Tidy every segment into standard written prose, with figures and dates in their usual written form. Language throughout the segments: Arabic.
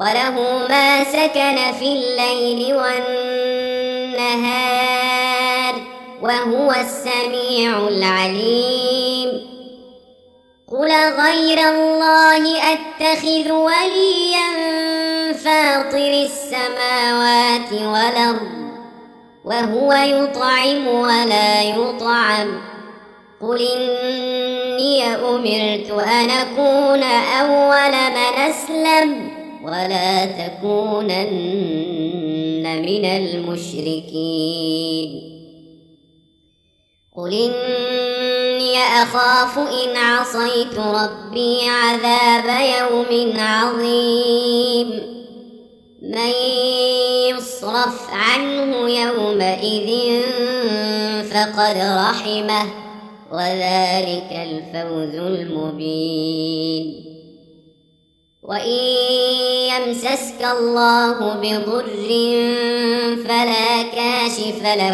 وله ما سكن في الليل والنهار وهو السميع العليم. قل غير الله أتخذ وليا فاطر السماوات والأرض وهو يطعم ولا يطعم. قل إني أمرت أن أكون أول من أسلم ولا تكونن من المشركين. قل إني أخاف إن عصيت ربي عذاب يوم عظيم. من يصرف عنه يومئذ فقد رحمه وذلك الفوز المبين. وإن يمسسك الله بضر فلا كاشف له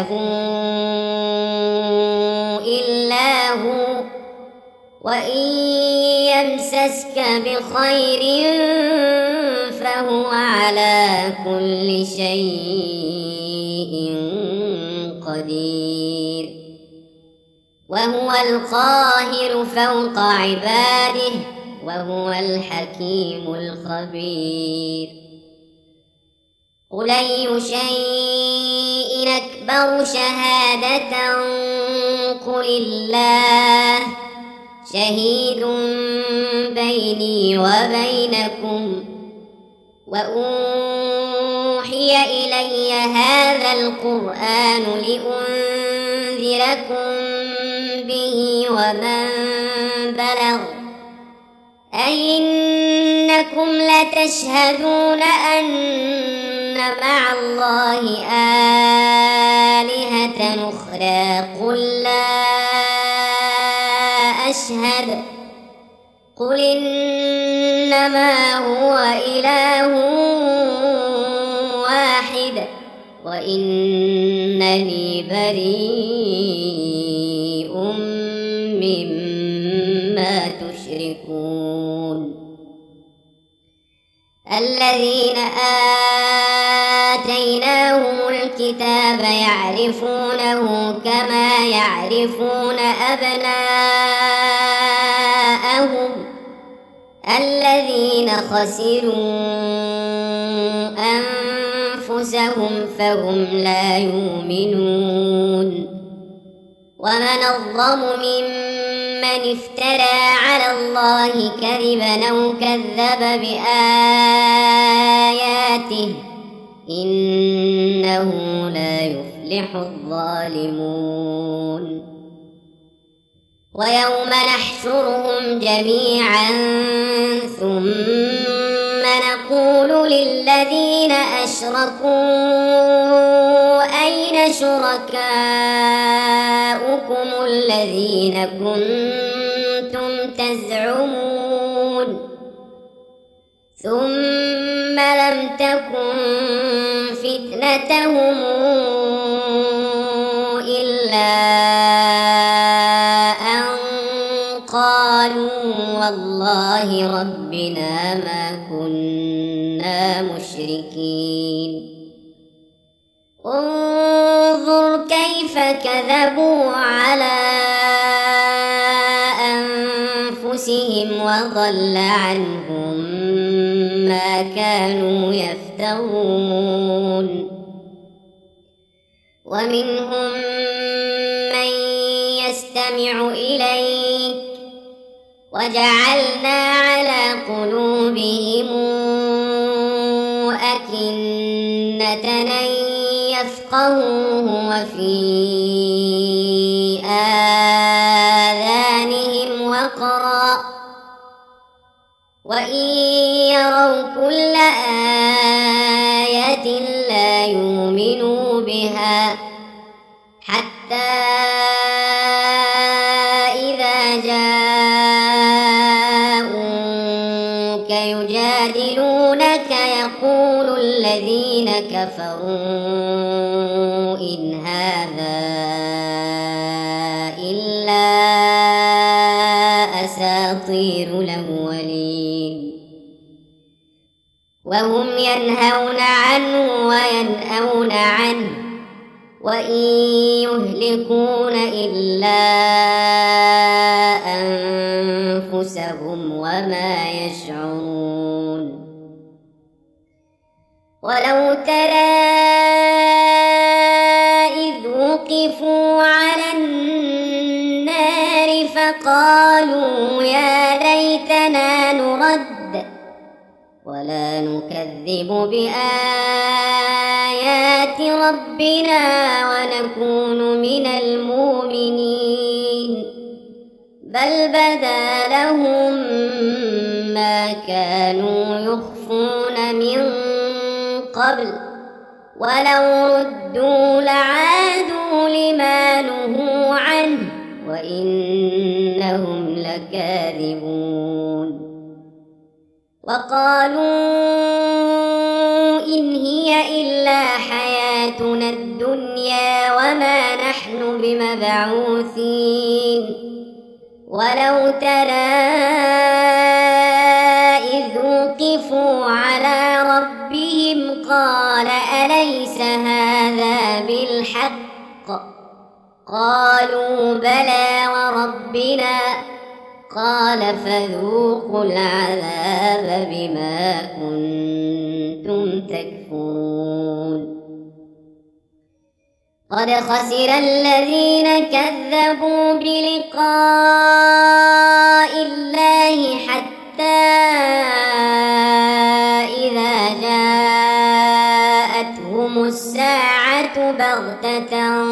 إلا هو، وإن يمسسك بخير فهو على كل شيء قدير. وهو القاهر فوق عباده وهو الحكيم الخبير. قل أي شيء أكبر شهادة قل الله شهيد بيني وبينكم. وأوحي إلي هذا القرآن لأنذركم به ومن بلغ. أئنكم لتشهدون أن مع الله آلهة أخرى قل لا أشهد. قل إنما هو إله واحد وإنني بريء مما تشركون. الذين آتيناهم الكتاب يعرفونه كما يعرفون أبناءهم الذين خسروا أنفسهم فهم لا يؤمنون. ومن أظلم ممن افترى على الله كذبا أو كذب بآياته إنه لا يفلح الظالمون. ويوم نحشرهم جميعا ثم نقول للذين أشركوا أين شركاؤكم الذين كنتم تزعمون ثم لم تكن فتنتهم إلا أن قالوا والله ربنا ما كنا مشركين. انظر كيف كذبوا على أنفسهم وضل عنهم ما كانوا يفترون. ومنهم من يستمع إليك وجعلنا على قلوبهم أكنة أن يفقهوه وفي آذانهم وقرا وإن يروا كل آية لا يؤمنوا بها حتى إذا جاءوك يجادلونك يقول الذين كفروا إن هذا إلا أساطير الأولين. وهم ينهون عنه وينأون عنه وإن يهلكون إلا أنفسهم وما يشعرون. ولو ترى إذ وقفوا على النار فقالوا يا ليتنا نرد ولا نكذب بآيات ربنا ونكون من المؤمنين بل بدا لهم ما كانوا يخفون من قبل ولو ردوا لعادوا لما نهوا عنه وإنهم لكاذبون. وقالوا إن هي إلا حياتنا الدنيا وما نحن بمبعوثين. ولو ترى إذ وقفوا على ربهم قال أليس هذا بالحق قالوا بلى وربنا قال فذوقوا العذاب بما كنتم تكفرون. قد خسر الذين كذبوا بلقاء الله حتى إذا جاءتهم الساعة بغتة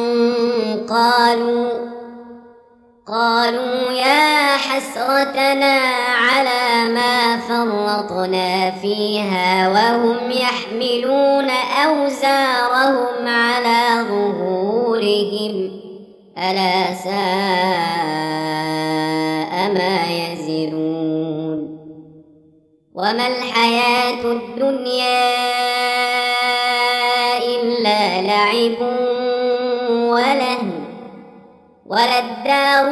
قالوا يا حسرتنا على ما فرطنا فيها وهم يحملون أوزارهم على ظهورهم ألا ساء ما يزرون. وما الحياة الدنيا إلا لعب ولهو وللدار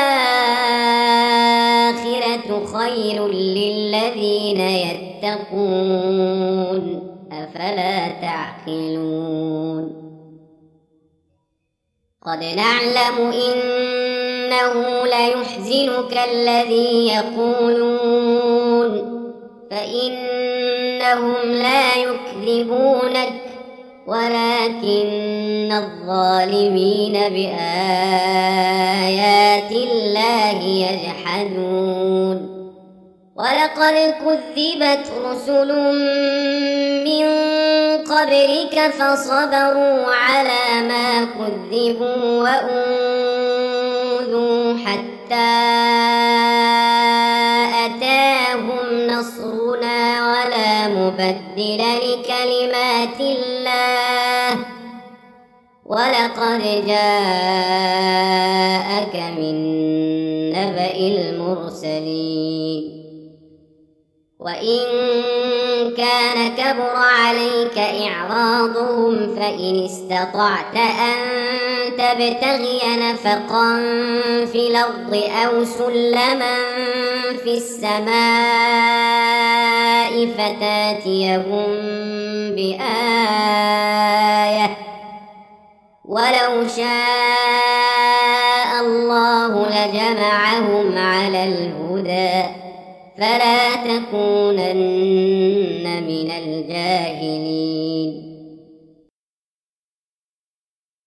الآخرة خير للذين يتقون أفلا تعقلون. قد نعلم إنه ليحزنك الذي يقولون فإنهم لا يكذبونك ولكن الظالمين بآيات الله يجحدون. ولقد كذبت رسل من قبلك فصبروا على ما كذبوا وأوذوا حتى أتاهم نصرنا ولا مبدل لكلمات الله ولقد جاءك من نبأ المرسلين. وإن كان كبر عليك إعراضهم فإن استطعت أن تبتغي نفقا في الأرض أو سلما في السماء فتاتيهم بآية ولو شاء الله لجمعهم على الهدى فلا تكونن من الجاهلين.